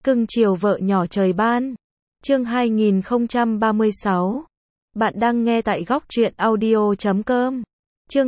Cưng chiều vợ nhỏ trời ban. Chương 2036. Bạn đang nghe tại góc truyện audio.com. Chương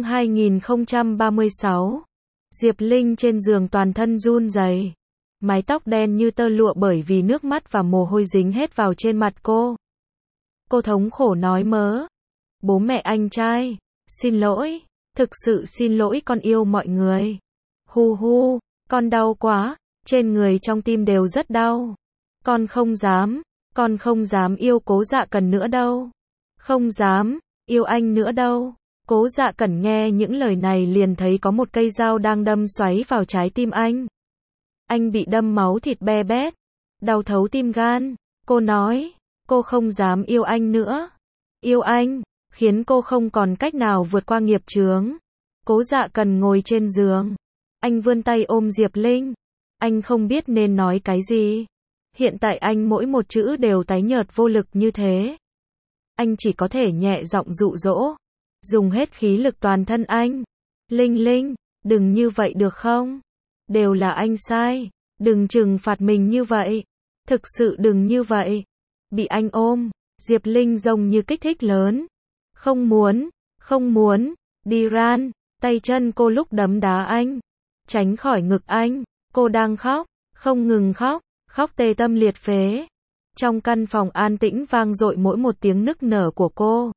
2036. Diệp Linh trên giường toàn thân run rẩy, mái tóc đen như tơ lụa bởi vì nước mắt và mồ hôi dính hết vào trên mặt cô. Cô thống khổ nói mớ. Bố mẹ anh trai, xin lỗi, thực sự xin lỗi, con yêu mọi người. Hu hu, con đau quá, trên người trong tim đều rất đau. Con không dám yêu Cố Dạ Cần nữa đâu. Không dám yêu anh nữa đâu. Cố Dạ Cần nghe những lời này liền thấy có một cây dao đang đâm xoáy vào trái tim anh. Anh bị đâm máu thịt be bét, đau thấu tim gan. Cô nói, cô không dám yêu anh nữa. Yêu anh khiến cô không còn cách nào vượt qua nghiệp chướng. Cố Dạ Cần ngồi trên giường, anh vươn tay ôm Diệp Linh. Anh không biết nên nói cái gì. Hiện tại anh mỗi một chữ đều tái nhợt vô lực như thế. Anh chỉ có thể nhẹ giọng dụ dỗ, dùng hết khí lực toàn thân anh. Linh Linh, đừng như vậy được không? Đều là anh sai, đừng trừng phạt mình như vậy. Thực sự đừng như vậy. Bị anh ôm, Diệp Linh giống như kích thích lớn. Không muốn, đi ran. Tay chân cô lúc đấm đá anh, tránh khỏi ngực anh. Cô đang khóc, không ngừng khóc, khóc tê tâm liệt phế. Trong căn phòng an tĩnh vang dội mỗi một tiếng nức nở của cô.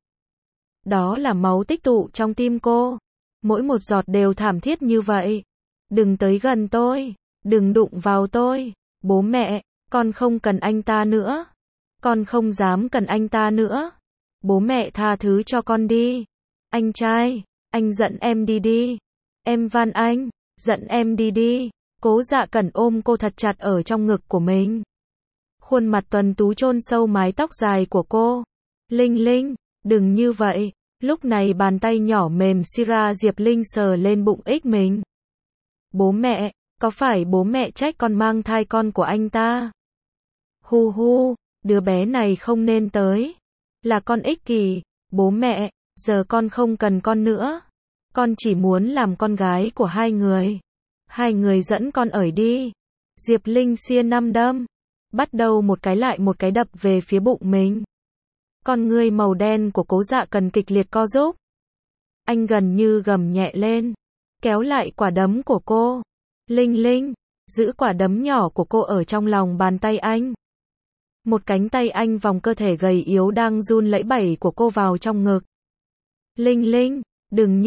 Đó là máu tích tụ trong tim cô. Mỗi một giọt đều thảm thiết như vậy. Đừng tới gần tôi, đừng đụng vào tôi. Bố mẹ, con không cần anh ta nữa. Con không dám cần anh ta nữa. Bố mẹ tha thứ cho con đi. Anh trai, anh dẫn em đi đi. Em van anh, dẫn em đi đi. Cố Dạ Cần ôm cô thật chặt ở trong ngực của mình. Khuôn mặt tuấn tú chôn sâu mái tóc dài của cô. Linh Linh, đừng như vậy. Lúc này bàn tay nhỏ mềm Sira Diệp Linh sờ lên bụng ích mình. Bố mẹ, có phải bố mẹ trách con mang thai con của anh ta? Hu hu, đứa bé này không nên tới. Là con ích kỷ. Bố mẹ, giờ con không cần con nữa. Con chỉ muốn làm con gái của hai người. Hai người dẫn con ở đi. Diệp Linh sia năm đâm, bắt đầu một cái lại một cái đập về phía bụng mình. Con ngươi màu đen của Cố Dạ Cần kịch liệt co rúm. Anh gần như gầm nhẹ lên, kéo lại quả đấm của cô. Linh Linh, giữ quả đấm nhỏ của cô ở trong lòng bàn tay anh. Một cánh tay anh vòng cơ thể gầy yếu đang run lẩy bẩy của cô vào trong ngực. Linh Linh, đừng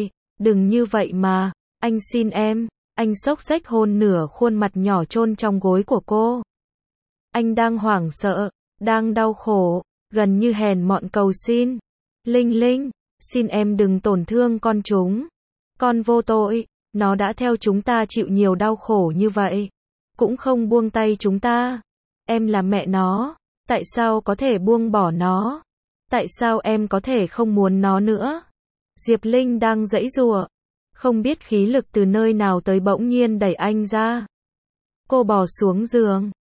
như vậy mà, anh xin em. Anh xốc xếch hôn nửa khuôn mặt nhỏ chôn trong gối của cô. Anh đang hoảng sợ, đang đau khổ, gần như hèn mọn cầu xin. Linh Linh, xin em đừng tổn thương con chúng. Con vô tội, nó đã theo chúng ta chịu nhiều đau khổ như vậy, cũng không buông tay chúng ta. Em là mẹ nó, tại sao có thể buông bỏ nó? Tại sao em có thể không muốn nó nữa? Diệp Linh đang giãy giụa, không biết khí lực từ nơi nào tới bỗng nhiên đẩy anh ra. Cô bò xuống giường.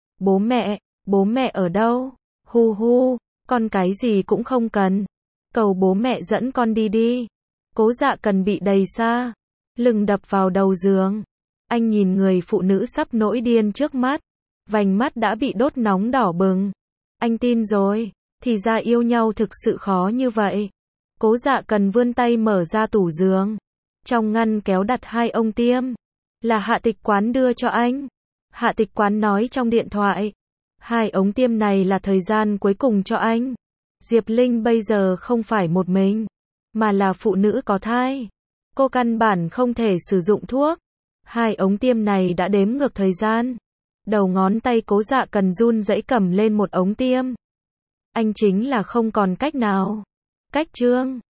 Bố mẹ ở đâu? Hu hu, con cái gì cũng không cần. Cầu bố mẹ dẫn con đi đi. Cố Dạ Cần bị đẩy xa, lưng đập vào đầu giường. Anh nhìn người phụ nữ sắp nổi điên trước mắt, vành mắt đã bị đốt nóng đỏ bừng. Anh tin rồi, thì ra yêu nhau thực sự khó như vậy. Cố Dạ Cần vươn tay mở ra tủ giường. Trong ngăn kéo đặt 2 ống tiêm, là Hạ Tịch Quán đưa cho anh. Hạ Tịch Quán nói trong điện thoại, 2 ống tiêm này là thời gian cuối cùng cho anh. Diệp Linh bây giờ không phải một mình, mà là phụ nữ có thai. Cô căn bản không thể sử dụng thuốc. 2 ống tiêm này đã đếm ngược thời gian. Đầu ngón tay Cố Dạ Cần run rẩy cầm lên một ống tiêm. Anh chính là không còn cách nào. Cách chương